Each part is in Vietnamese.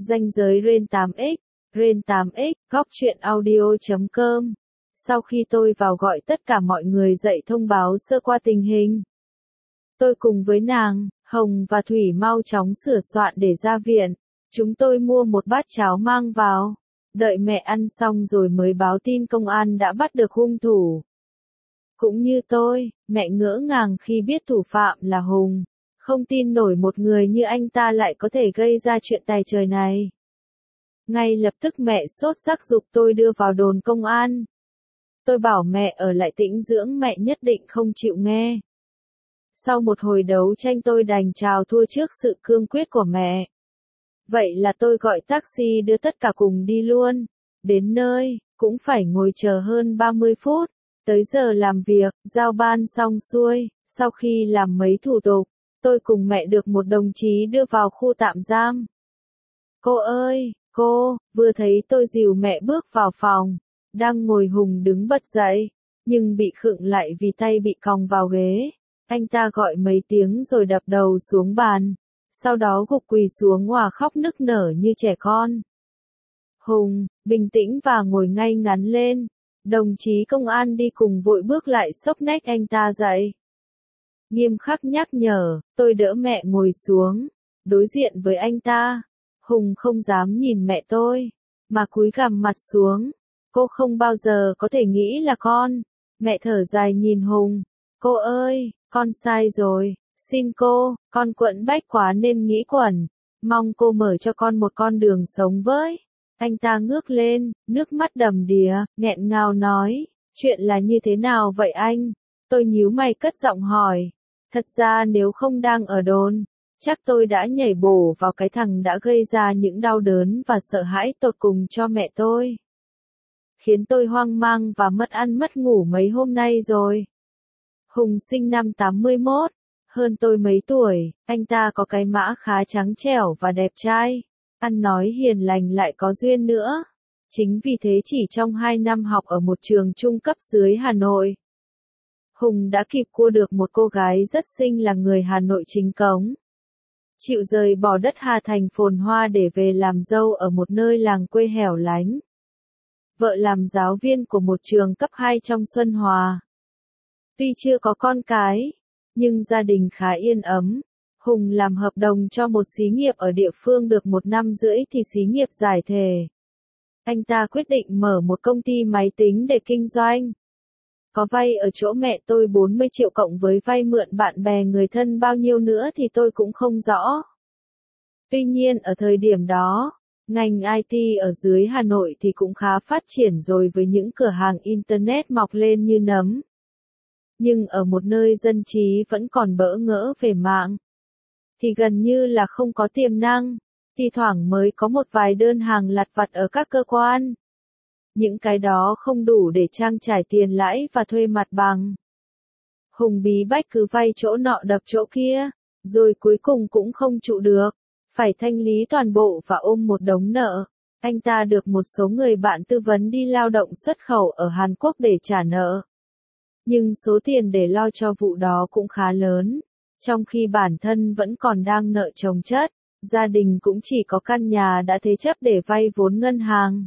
Ranh giới Ren 8X, Ren 8X, góc truyện audio.com. Sau khi tôi vào gọi tất cả mọi người dậy thông báo sơ qua tình hình. Tôi cùng với nàng, Hồng và Thủy mau chóng sửa soạn để ra viện. Chúng tôi mua một bát cháo mang vào. Đợi mẹ ăn xong rồi mới báo tin công an đã bắt được hung thủ. Cũng như tôi, mẹ ngỡ ngàng khi biết thủ phạm là Hùng. Không tin nổi một người như anh ta lại có thể gây ra chuyện tày trời này. Ngay lập tức mẹ sốt sắc giục tôi đưa vào đồn công an. Tôi bảo mẹ ở lại tĩnh dưỡng, mẹ nhất định không chịu nghe. Sau một hồi đấu tranh tôi đành chào thua trước sự cương quyết của mẹ. Vậy là tôi gọi taxi đưa tất cả cùng đi luôn. Đến nơi, cũng phải ngồi chờ hơn 30 phút. Tới giờ làm việc, giao ban xong xuôi, sau khi làm mấy thủ tục, tôi cùng mẹ được một đồng chí đưa vào khu tạm giam. Cô ơi, cô, vừa thấy tôi dìu mẹ bước vào phòng. Đang ngồi Hùng đứng bật dậy, nhưng bị khựng lại vì tay bị còng vào ghế. Anh ta gọi mấy tiếng rồi đập đầu xuống bàn. Sau đó gục quỳ xuống òa khóc nức nở như trẻ con. Hùng, bình tĩnh và ngồi ngay ngắn lên. Đồng chí công an đi cùng vội bước lại xốc nách anh ta dậy. Nghiêm khắc nhắc nhở, tôi đỡ mẹ ngồi xuống, đối diện với anh ta. Hùng không dám nhìn mẹ tôi, mà cúi gằm mặt xuống. Cô không bao giờ có thể nghĩ là con. Mẹ thở dài nhìn Hùng. Cô ơi, con sai rồi, xin cô, con quẫn bách quá nên nghĩ quẩn. Mong cô mở cho con một con đường sống với. Anh ta ngước lên, nước mắt đầm đìa, nghẹn ngào nói, chuyện là như thế nào vậy anh? Tôi nhíu mày cất giọng hỏi. Thật ra nếu không đang ở đồn, chắc tôi đã nhảy bổ vào cái thằng đã gây ra những đau đớn và sợ hãi tột cùng cho mẹ tôi. Khiến tôi hoang mang và mất ăn mất ngủ mấy hôm nay rồi. Hùng sinh năm 81, hơn tôi mấy tuổi, anh ta có cái mã khá trắng trẻo và đẹp trai, ăn nói hiền lành lại có duyên nữa. Chính vì thế chỉ trong 2 năm học ở một trường trung cấp dưới Hà Nội, Hùng đã kịp cua được một cô gái rất xinh là người Hà Nội chính cống. Chịu rời bỏ đất Hà Thành phồn hoa để về làm dâu ở một nơi làng quê hẻo lánh. Vợ làm giáo viên của một trường cấp 2 trong Xuân Hòa. Tuy chưa có con cái, nhưng gia đình khá yên ấm. Hùng làm hợp đồng cho một xí nghiệp ở địa phương được 1 năm rưỡi thì xí nghiệp giải thể. Anh ta quyết định mở một công ty máy tính để kinh doanh. Có vay ở chỗ mẹ tôi 40 triệu cộng với vay mượn bạn bè người thân bao nhiêu nữa thì tôi cũng không rõ. Tuy nhiên ở thời điểm đó, ngành IT ở dưới Hà Nội thì cũng khá phát triển rồi với những cửa hàng Internet mọc lên như nấm. Nhưng ở một nơi dân trí vẫn còn bỡ ngỡ về mạng, thì gần như là không có tiềm năng, thi thoảng mới có một vài đơn hàng lặt vặt ở các cơ quan. Những cái đó không đủ để trang trải tiền lãi và thuê mặt bằng. Hùng bí bách cứ vay chỗ nọ đập chỗ kia, rồi cuối cùng cũng không trụ được, phải thanh lý toàn bộ và ôm một đống nợ. Anh ta được một số người bạn tư vấn đi lao động xuất khẩu ở Hàn Quốc để trả nợ. Nhưng số tiền để lo cho vụ đó cũng khá lớn, trong khi bản thân vẫn còn đang nợ chồng chất, gia đình cũng chỉ có căn nhà đã thế chấp để vay vốn ngân hàng.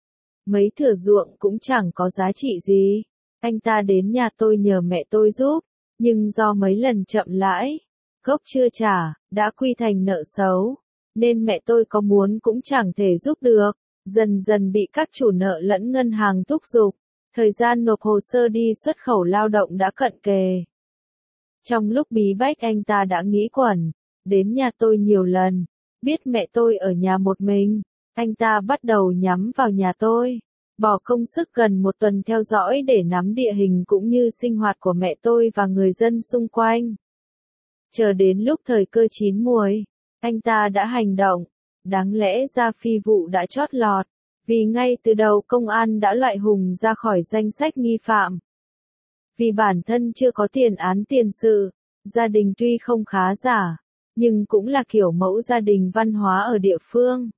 Mấy thửa ruộng cũng chẳng có giá trị gì. Anh ta đến nhà tôi nhờ mẹ tôi giúp, nhưng do mấy lần chậm lãi, gốc chưa trả, đã quy thành nợ xấu, nên mẹ tôi có muốn cũng chẳng thể giúp được, dần dần bị các chủ nợ lẫn ngân hàng thúc giục. Thời gian nộp hồ sơ đi xuất khẩu lao động đã cận kề. Trong lúc bí bách anh ta đã nghĩ quẩn, đến nhà tôi nhiều lần, biết mẹ tôi ở nhà một mình, anh ta bắt đầu nhắm vào nhà tôi, bỏ công sức gần 1 tuần theo dõi để nắm địa hình cũng như sinh hoạt của mẹ tôi và người dân xung quanh. Chờ đến lúc thời cơ chín muồi, anh ta đã hành động, đáng lẽ ra phi vụ đã chót lọt. Vì ngay từ đầu công an đã loại Hùng ra khỏi danh sách nghi phạm. Vì bản thân chưa có tiền án tiền sự, gia đình tuy không khá giả, nhưng cũng là kiểu mẫu gia đình văn hóa ở địa phương.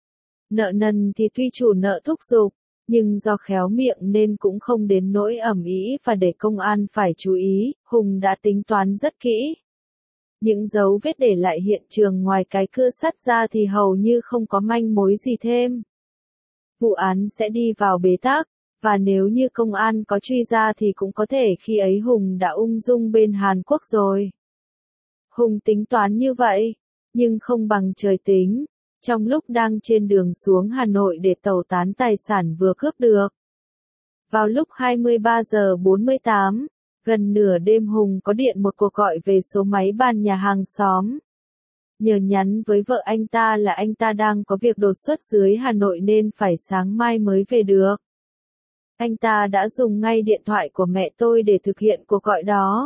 Nợ nần thì tuy chủ nợ thúc giục, nhưng do khéo miệng nên cũng không đến nỗi ầm ĩ và để công an phải chú ý, Hùng đã tính toán rất kỹ. Những dấu vết để lại hiện trường ngoài cái cưa sắt ra thì hầu như không có manh mối gì thêm. Vụ án sẽ đi vào bế tắc, và nếu như công an có truy ra thì cũng có thể khi ấy Hùng đã ung dung bên Hàn Quốc rồi. Hùng tính toán như vậy, nhưng không bằng trời tính. Trong lúc đang trên đường xuống Hà Nội để tẩu tán tài sản vừa cướp được. Vào lúc 23 giờ 48, gần nửa đêm Hùng có điện một cuộc gọi về số máy bàn nhà hàng xóm. Nhờ nhắn với vợ anh ta là anh ta đang có việc đột xuất dưới Hà Nội nên phải sáng mai mới về được. Anh ta đã dùng ngay điện thoại của mẹ tôi để thực hiện cuộc gọi đó.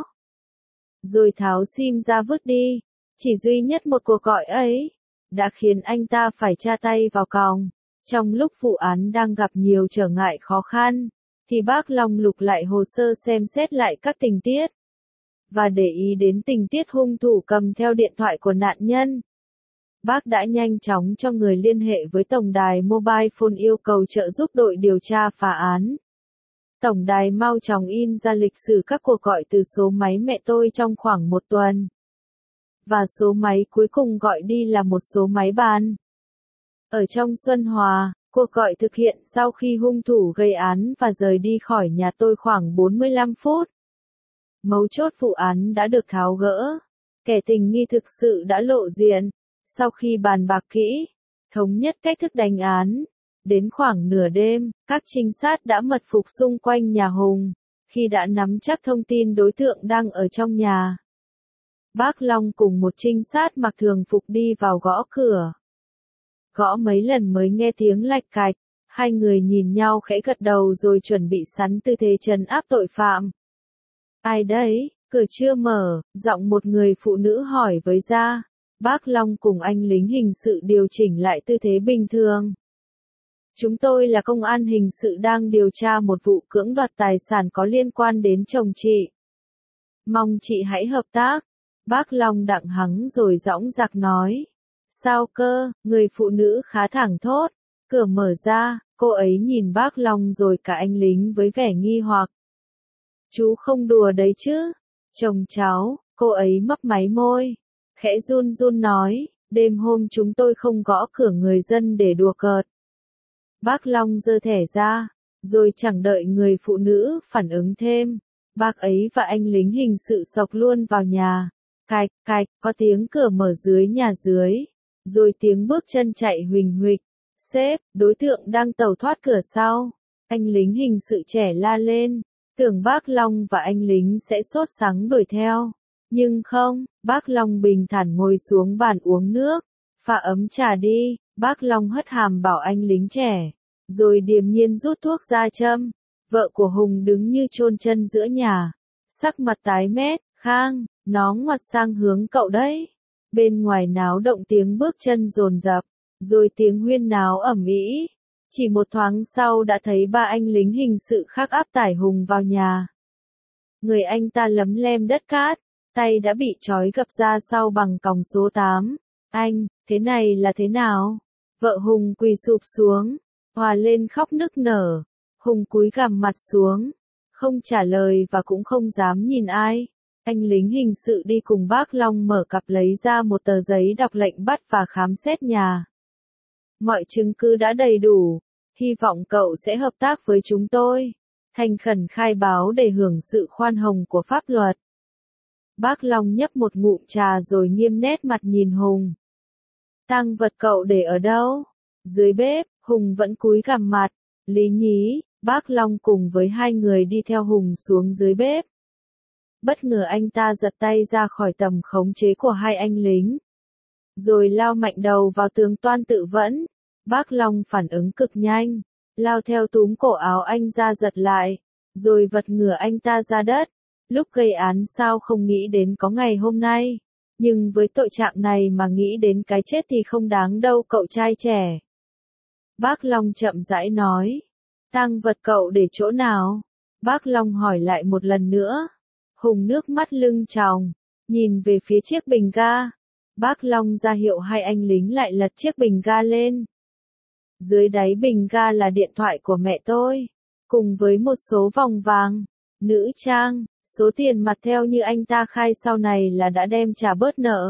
Rồi tháo sim ra vứt đi. Chỉ duy nhất một cuộc gọi ấy đã khiến anh ta phải tra tay vào còng. Trong lúc vụ án đang gặp nhiều trở ngại khó khăn, thì bác Long lục lại hồ sơ xem xét lại các tình tiết. Và để ý đến tình tiết hung thủ cầm theo điện thoại của nạn nhân. Bác đã nhanh chóng cho người liên hệ với tổng đài mobile phone yêu cầu trợ giúp đội điều tra phá án. Tổng đài mau chóng in ra lịch sử các cuộc gọi từ số máy mẹ tôi trong khoảng một tuần. Và số máy cuối cùng gọi đi là một số máy bàn. Ở trong Xuân Hòa, cuộc gọi thực hiện sau khi hung thủ gây án và rời đi khỏi nhà tôi khoảng 45 phút. Mấu chốt vụ án đã được tháo gỡ. Kẻ tình nghi thực sự đã lộ diện. Sau khi bàn bạc kỹ, thống nhất cách thức đánh án. Đến khoảng nửa đêm, các trinh sát đã mật phục xung quanh nhà Hùng. Khi đã nắm chắc thông tin đối tượng đang ở trong nhà, bác Long cùng một trinh sát mặc thường phục đi vào gõ cửa. Gõ mấy lần mới nghe tiếng lạch cạch. Hai người nhìn nhau khẽ gật đầu rồi chuẩn bị sẵn tư thế trấn áp tội phạm. Ai đấy? Cửa chưa mở, giọng một người phụ nữ hỏi với ra. Bác Long cùng anh lính hình sự điều chỉnh lại tư thế bình thường. Chúng tôi là công an hình sự đang điều tra một vụ cưỡng đoạt tài sản có liên quan đến chồng chị. Mong chị hãy hợp tác. Bác Long đặng hắng rồi dõng dạc nói. Sao cơ? Người phụ nữ khá thẳng thốt. Cửa mở ra, cô ấy nhìn bác Long rồi cả anh lính với vẻ nghi hoặc. Chú không đùa đấy chứ? Chồng cháu, cô ấy mấp máy môi. Khẽ run run nói, đêm hôm chúng tôi không gõ cửa người dân để đùa cợt. Bác Long giơ thẻ ra, rồi chẳng đợi người phụ nữ phản ứng thêm. Bác ấy và anh lính hình sự xộc luôn vào nhà. Cạch, cạch, có tiếng cửa mở dưới nhà dưới. Rồi tiếng bước chân chạy huỳnh huỵch. Sếp, đối tượng đang tẩu thoát cửa sau. Anh lính hình sự trẻ la lên. Tưởng bác Long và anh lính sẽ sốt sắng đuổi theo. Nhưng không, bác Long bình thản ngồi xuống bàn uống nước. Pha ấm trà đi, bác Long hất hàm bảo anh lính trẻ. Rồi điềm nhiên rút thuốc ra châm. Vợ của Hùng đứng như chôn chân giữa nhà. Sắc mặt tái mét, Khang, nó ngoặt sang hướng cậu đấy. Bên ngoài náo động tiếng bước chân dồn dập, rồi tiếng huyên náo ầm ĩ. Chỉ một thoáng sau đã thấy ba anh lính hình sự khác áp tải Hùng vào nhà. Người anh ta lấm lem đất cát, tay đã bị trói gập ra sau bằng còng số 8. Anh, thế này là thế nào? Vợ Hùng quỳ sụp xuống, hòa lên khóc nức nở. Hùng cúi gằm mặt xuống, không trả lời và cũng không dám nhìn ai. Anh lính hình sự đi cùng bác Long mở cặp lấy ra một tờ giấy đọc lệnh bắt và khám xét nhà. Mọi chứng cứ đã đầy đủ, hy vọng cậu sẽ hợp tác với chúng tôi. Thành khẩn khai báo để hưởng sự khoan hồng của pháp luật. Bác Long nhấp một ngụm trà rồi nghiêm nét mặt nhìn Hùng. Tang vật cậu để ở đâu? Dưới bếp, Hùng vẫn cúi gằm mặt. Lý nhí, bác Long cùng với hai người đi theo Hùng xuống dưới bếp. Bất ngờ anh ta giật tay ra khỏi tầm khống chế của hai anh lính. Rồi lao mạnh đầu vào tường toan tự vẫn. Bác Long phản ứng cực nhanh. Lao theo túm cổ áo anh ra giật lại. Rồi vật ngửa anh ta ra đất. Lúc gây án sao không nghĩ đến có ngày hôm nay. Nhưng với tội trạng này mà nghĩ đến cái chết thì không đáng đâu cậu trai trẻ. Bác Long chậm rãi nói. Tang vật cậu để chỗ nào? Bác Long hỏi lại một lần nữa. Hùng nước mắt lưng tròng, nhìn về phía chiếc bình ga. Bác Long ra hiệu hai anh lính lại lật chiếc bình ga lên. Dưới đáy bình ga là điện thoại của mẹ tôi, cùng với một số vòng vàng, nữ trang, Số tiền mặt theo như anh ta khai sau này là đã đem trả bớt nợ.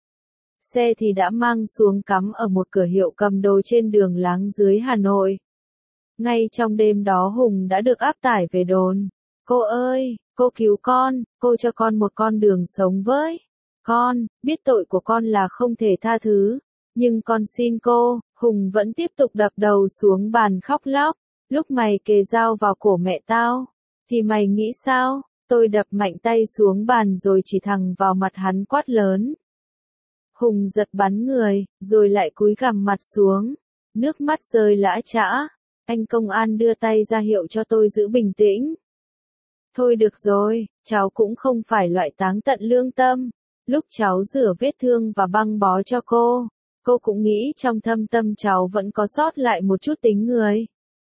Xe thì đã mang xuống cắm ở một cửa hiệu cầm đồ trên đường Láng dưới Hà Nội. Ngay trong đêm đó Hùng đã được áp tải về đồn. Cô ơi, cô cứu con, cô cho con một con đường sống với. Con, biết tội của con là không thể tha thứ, nhưng con xin cô. Hùng vẫn tiếp tục đập đầu xuống bàn khóc lóc. Lúc mày kề dao vào cổ mẹ tao, thì mày nghĩ sao? Tôi đập mạnh tay xuống bàn rồi chỉ thẳng vào mặt hắn quát lớn. Hùng giật bắn người, rồi lại cúi gằm mặt xuống. Nước mắt rơi lã chã. Anh công an đưa tay ra hiệu cho tôi giữ bình tĩnh. Thôi được rồi, cháu cũng không phải loại táng tận lương tâm. Lúc cháu rửa vết thương và băng bó cho cô cũng nghĩ trong thâm tâm cháu vẫn có sót lại một chút tính người.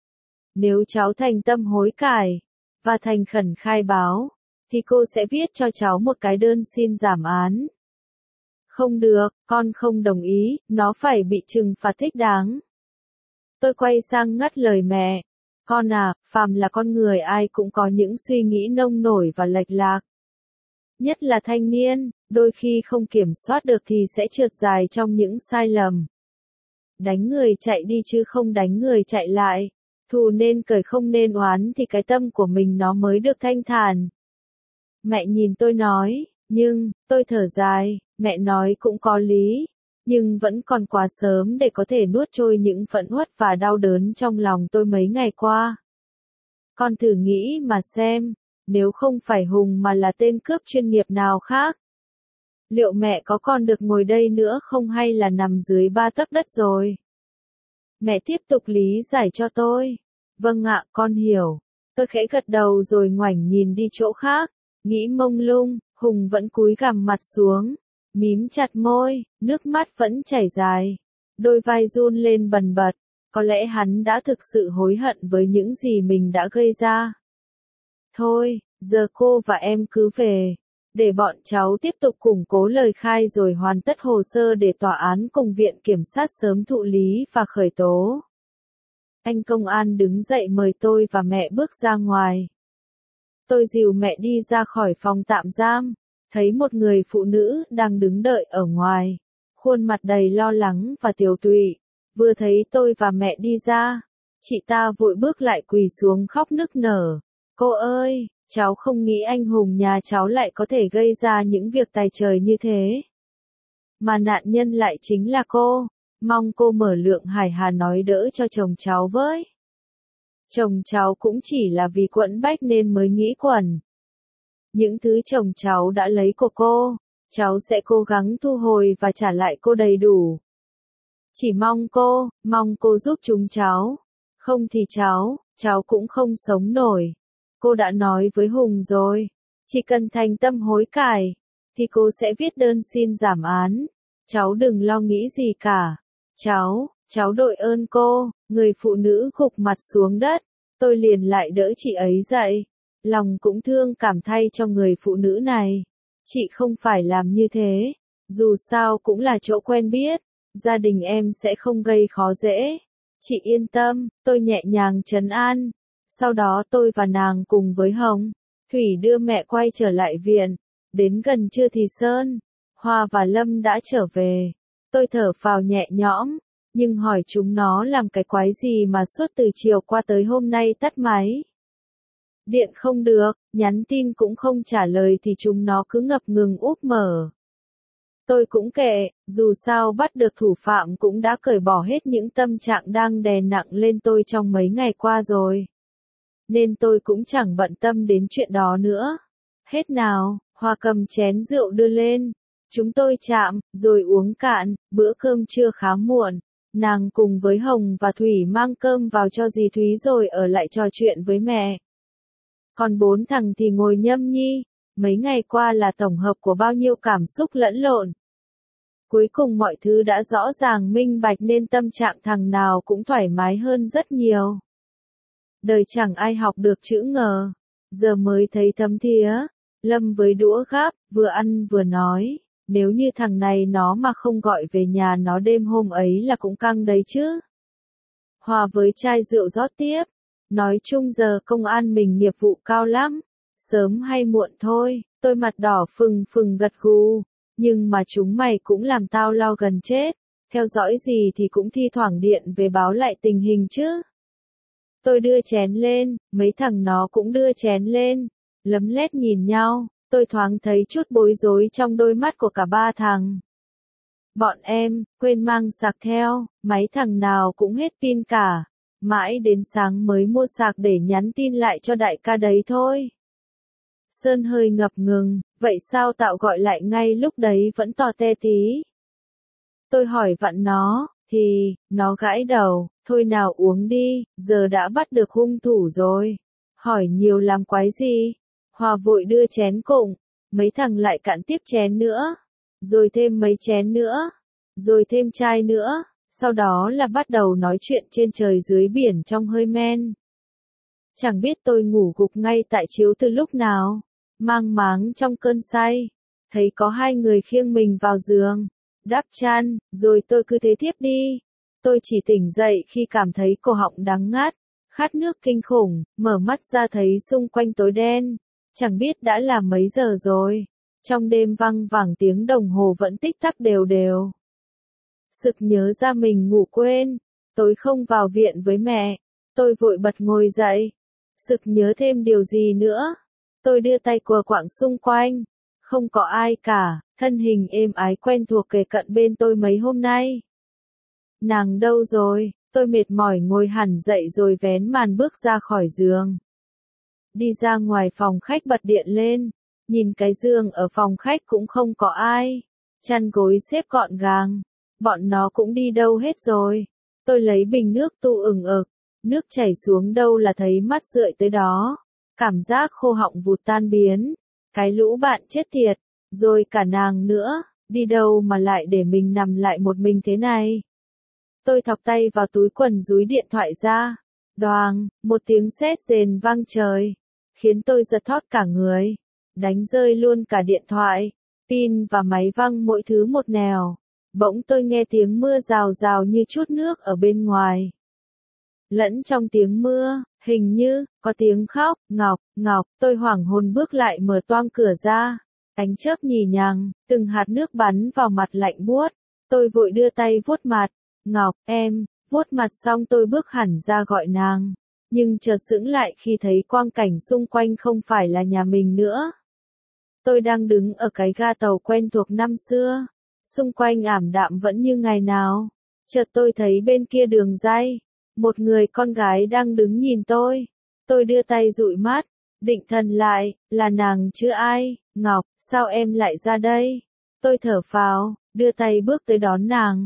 Nếu cháu thành tâm hối cải, và thành khẩn khai báo, thì cô sẽ viết cho cháu một cái đơn xin giảm án. Không được, con không đồng ý, nó phải bị trừng phạt thích đáng. Tôi quay sang ngắt lời mẹ. Con à, phàm là con người ai cũng có những suy nghĩ nông nổi và lệch lạc. Nhất là thanh niên, đôi khi không kiểm soát được thì sẽ trượt dài trong những sai lầm. Đánh người chạy đi chứ không đánh người chạy lại. Thù nên cởi không nên oán thì cái tâm của mình nó mới được thanh thản. Mẹ nhìn tôi nói, nhưng, tôi thở dài, mẹ nói cũng có lý, nhưng vẫn còn quá sớm để có thể nuốt trôi những phẫn uất và đau đớn trong lòng tôi mấy ngày qua. Con thử nghĩ mà xem, nếu không phải Hùng mà là tên cướp chuyên nghiệp nào khác, liệu mẹ có còn được ngồi đây nữa không hay là nằm dưới 3 tấc đất rồi? Mẹ tiếp tục lý giải cho tôi. Vâng ạ, con hiểu. Tôi khẽ gật đầu rồi ngoảnh nhìn đi chỗ khác, nghĩ mông lung. Hùng vẫn cúi gằm mặt xuống, mím chặt môi, nước mắt vẫn chảy dài, đôi vai run lên bần bật. Có lẽ hắn đã thực sự hối hận với những gì mình đã gây ra. Thôi, giờ cô và em cứ về, để bọn cháu tiếp tục củng cố lời khai rồi hoàn tất hồ sơ để tòa án cùng viện kiểm sát sớm thụ lý và khởi tố. Anh công an đứng dậy mời tôi và mẹ bước ra ngoài. Tôi dìu mẹ đi ra khỏi phòng tạm giam, thấy một người phụ nữ đang đứng đợi ở ngoài, khuôn mặt đầy lo lắng và tiều tụy. Vừa thấy tôi và mẹ đi ra, chị ta vội bước lại quỳ xuống khóc nức nở. Cô ơi, cháu không nghĩ anh Hùng nhà cháu lại có thể gây ra những việc tày trời như thế. Mà nạn nhân lại chính là cô, mong cô mở Lượng Hải Hà nói đỡ cho chồng cháu với. Chồng cháu cũng chỉ là vì quẫn bách nên mới nghĩ quẩn. Những thứ chồng cháu đã lấy của cô, cháu sẽ cố gắng thu hồi và trả lại cô đầy đủ. Chỉ mong cô giúp chúng cháu. Không thì cháu cũng không sống nổi. Cô đã nói với Hùng rồi, chỉ cần thành tâm hối cải, thì cô sẽ viết đơn xin giảm án. Cháu đừng lo nghĩ gì cả. Cháu đội ơn cô. Người phụ nữ gục mặt xuống đất, tôi liền lại đỡ chị ấy dậy. Lòng cũng thương cảm thay cho người phụ nữ này. Chị không phải làm như thế, dù sao cũng là chỗ quen biết, gia đình em sẽ không gây khó dễ. Chị yên tâm, tôi nhẹ nhàng trấn an. Sau đó tôi và nàng cùng với Hồng, Thủy đưa mẹ quay trở lại viện. Đến gần trưa thì Sơn, Hoa và Lâm đã trở về. Tôi thở phào nhẹ nhõm, nhưng hỏi chúng nó làm cái quái gì mà suốt từ chiều qua tới hôm nay tắt máy. Điện không được, nhắn tin cũng không trả lời thì chúng nó cứ ngập ngừng úp mở. Tôi cũng kệ, dù sao bắt được thủ phạm cũng đã cởi bỏ hết những tâm trạng đang đè nặng lên tôi trong mấy ngày qua rồi. Nên tôi cũng chẳng bận tâm đến chuyện đó nữa. Hết nào, Hoa cầm chén rượu đưa lên. Chúng tôi chạm, rồi uống cạn. Bữa cơm trưa khá muộn. Nàng cùng với Hồng và Thủy mang cơm vào cho dì Thúy rồi ở lại trò chuyện với mẹ. Còn 4 thằng thì ngồi nhâm nhi. Mấy ngày qua là tổng hợp của bao nhiêu cảm xúc lẫn lộn. Cuối cùng mọi thứ đã rõ ràng minh bạch nên tâm trạng thằng nào cũng thoải mái hơn rất nhiều. Đời chẳng ai học được chữ ngờ. Giờ mới thấy thấm thía. Lâm với đũa gắp, vừa ăn vừa nói. Nếu như thằng này nó mà không gọi về nhà nó đêm hôm ấy là cũng căng đấy chứ. Hòa với chai rượu rót tiếp. Nói chung giờ công an mình nghiệp vụ cao lắm. Sớm hay muộn thôi, tôi mặt đỏ phừng phừng gật gù. Nhưng mà chúng mày cũng làm tao lo gần chết. Theo dõi gì thì cũng thi thoảng điện về báo lại tình hình chứ. Tôi đưa chén lên, mấy thằng nó cũng đưa chén lên. Lấm lét nhìn nhau, tôi thoáng thấy chút bối rối trong đôi mắt của cả ba thằng. Bọn em, quên mang sạc theo, máy thằng nào cũng hết pin cả. Mãi đến sáng mới mua sạc để nhắn tin lại cho đại ca đấy thôi. Sơn hơi ngập ngừng, vậy sao Tạo gọi lại ngay lúc đấy vẫn to te tí. Tôi hỏi vặn nó, thì, nó gãi đầu, thôi nào uống đi, giờ đã bắt được hung thủ rồi. Hỏi nhiều làm quái gì? Hòa vội đưa chén cùng, mấy thằng lại cạn tiếp chén nữa, rồi thêm mấy chén nữa, rồi thêm chai nữa, sau đó là bắt đầu nói chuyện trên trời dưới biển trong hơi men. Chẳng biết tôi ngủ gục ngay tại chiếu từ lúc nào, mang máng trong cơn say, thấy có hai người khiêng mình vào giường, đắp chăn, rồi tôi cứ thế thiếp đi. Tôi chỉ tỉnh dậy khi cảm thấy cổ họng đắng ngắt, khát nước kinh khủng, mở mắt ra thấy xung quanh tối đen, chẳng biết đã là mấy giờ rồi. Trong đêm văng vẳng tiếng đồng hồ vẫn tích tắc đều đều. Sực nhớ ra mình ngủ quên, tối không vào viện với mẹ, tôi vội bật ngồi dậy. Sực nhớ thêm điều gì nữa, tôi đưa tay quờ quạng xung quanh, không có ai cả, thân hình êm ái quen thuộc kề cận bên tôi mấy hôm nay. Nàng đâu rồi, tôi mệt mỏi ngồi hẳn dậy rồi vén màn bước ra khỏi giường. Đi ra ngoài phòng khách bật điện lên, nhìn cái giường ở phòng khách cũng không có ai, chăn gối xếp gọn gàng, bọn nó cũng đi đâu hết rồi. Tôi lấy bình nước tu ửng ực, nước chảy xuống đâu là thấy mắt rượi tới đó, cảm giác khô họng vụt tan biến, cái lũ bạn chết tiệt, rồi cả nàng nữa, đi đâu mà lại để mình nằm lại một mình thế này. Tôi thọc tay vào túi quần dúi điện thoại ra, đoàng, một tiếng sét rền vang trời, khiến tôi giật thót cả người, đánh rơi luôn cả điện thoại, pin và máy văng mỗi thứ một nẻo. Bỗng tôi nghe tiếng mưa rào rào như chút nước ở bên ngoài. Lẫn trong tiếng mưa, hình như, có tiếng khóc, Ngọc, Ngọc, tôi hoảng hồn bước lại mở toang cửa ra. Ánh chớp nhì nhằng, từng hạt nước bắn vào mặt lạnh buốt. Tôi vội đưa tay vuốt mặt, Ngọc, em, vuốt mặt xong tôi bước hẳn ra gọi nàng. Nhưng chợt sững lại khi thấy quang cảnh xung quanh không phải là nhà mình nữa. Tôi đang đứng ở cái ga tàu quen thuộc năm xưa. Xung quanh ảm đạm vẫn như ngày nào. Chợt tôi thấy bên kia đường ray, một người con gái đang đứng nhìn tôi. Tôi đưa tay dụi mắt, định thần lại, là nàng chứ ai. Ngọc, sao em lại ra đây? Tôi thở phào, đưa tay bước tới đón nàng.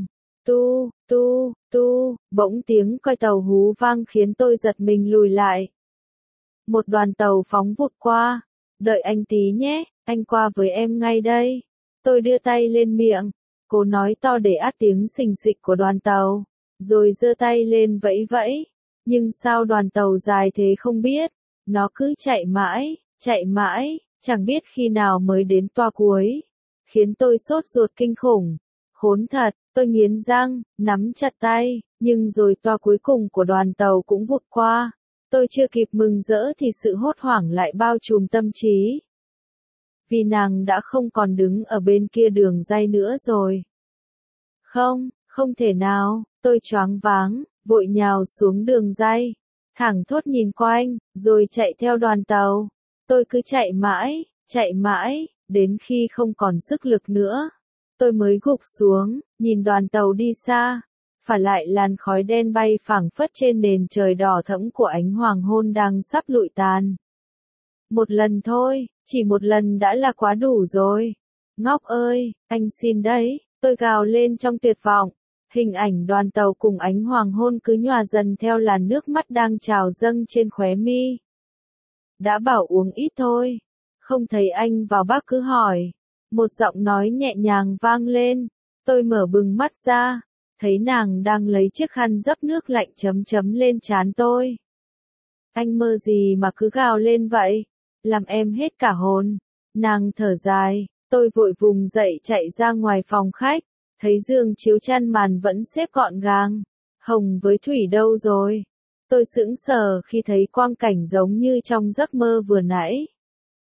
Bỗng tiếng còi tàu hú vang khiến tôi giật mình lùi lại. Một đoàn tàu phóng vụt qua. Đợi anh tí nhé, anh qua với em ngay đây. Tôi đưa tay lên miệng, cố nói to để át tiếng xình xịch của đoàn tàu, rồi giơ tay lên vẫy vẫy. Nhưng sao đoàn tàu dài thế không biết, nó cứ chạy mãi, chẳng biết khi nào mới đến toa cuối, khiến tôi sốt ruột kinh khủng. Khốn thật, tôi nghiến răng, nắm chặt tay, nhưng rồi toa cuối cùng của đoàn tàu cũng vụt qua. Tôi chưa kịp mừng rỡ thì sự hốt hoảng lại bao trùm tâm trí. Vì nàng đã không còn đứng ở bên kia đường ray nữa rồi. Không thể nào, tôi choáng váng, vội nhào xuống đường ray, thẳng thốt nhìn quanh, rồi chạy theo đoàn tàu. Tôi cứ chạy mãi, đến khi không còn sức lực nữa. Tôi mới gục xuống, nhìn đoàn tàu đi xa, phả lại làn khói đen bay phảng phất trên nền trời đỏ thẫm của ánh hoàng hôn đang sắp lụi tàn. Một lần thôi, chỉ một lần đã là quá đủ rồi. Ngóc ơi, anh xin đấy, tôi gào lên trong tuyệt vọng. Hình ảnh đoàn tàu cùng ánh hoàng hôn cứ nhòa dần theo làn nước mắt đang trào dâng trên khóe mi. Đã bảo uống ít thôi. Không thấy anh vào bác cứ hỏi. Một giọng nói nhẹ nhàng vang lên. Tôi mở bừng mắt ra, thấy nàng đang lấy chiếc khăn dấp nước lạnh chấm lên trán tôi. Anh mơ gì mà cứ gào lên vậy? Làm em hết cả hồn. Nàng thở dài, tôi vội vùng dậy chạy ra ngoài phòng khách, thấy giường chiếu chăn màn vẫn xếp gọn gàng. Hồng với Thủy đâu rồi? Tôi sững sờ khi thấy quang cảnh giống như trong giấc mơ vừa nãy.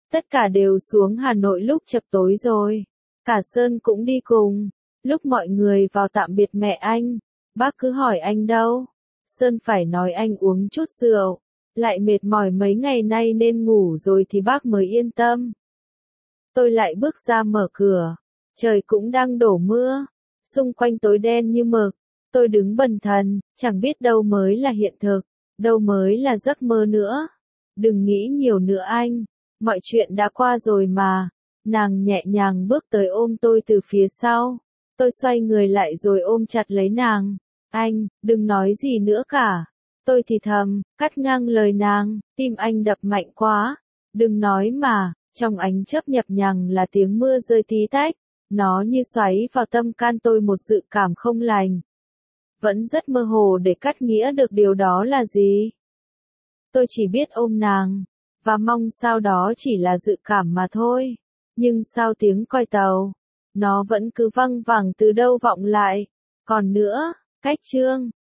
Tất cả đều xuống Hà Nội lúc chập tối rồi. Cả Sơn cũng đi cùng. Lúc mọi người vào tạm biệt mẹ anh, bác cứ hỏi anh đâu. Sơn phải nói anh uống chút rượu, lại mệt mỏi mấy ngày nay nên ngủ rồi thì bác mới yên tâm. Tôi lại bước ra mở cửa. Trời cũng đang đổ mưa. Xung quanh tối đen như mực. Tôi đứng bần thần, chẳng biết đâu mới là hiện thực, đâu mới là giấc mơ nữa. Đừng nghĩ nhiều nữa anh. Mọi chuyện đã qua rồi mà. Nàng nhẹ nhàng bước tới ôm tôi từ phía sau. Tôi xoay người lại rồi ôm chặt lấy nàng. Anh, đừng nói gì nữa cả. Tôi thì thầm, cắt ngang lời nàng, tim anh đập mạnh quá. Đừng nói mà, trong ánh chớp nhập nhằng là tiếng mưa rơi tí tách. Nó như xoáy vào tâm can tôi một dự cảm không lành. Vẫn rất mơ hồ để cắt nghĩa được điều đó là gì. Tôi chỉ biết ôm nàng, và mong sao đó chỉ là dự cảm mà thôi. Nhưng sao tiếng còi tàu, nó vẫn cứ văng vẳng từ đâu vọng lại. Còn nữa, cách chương.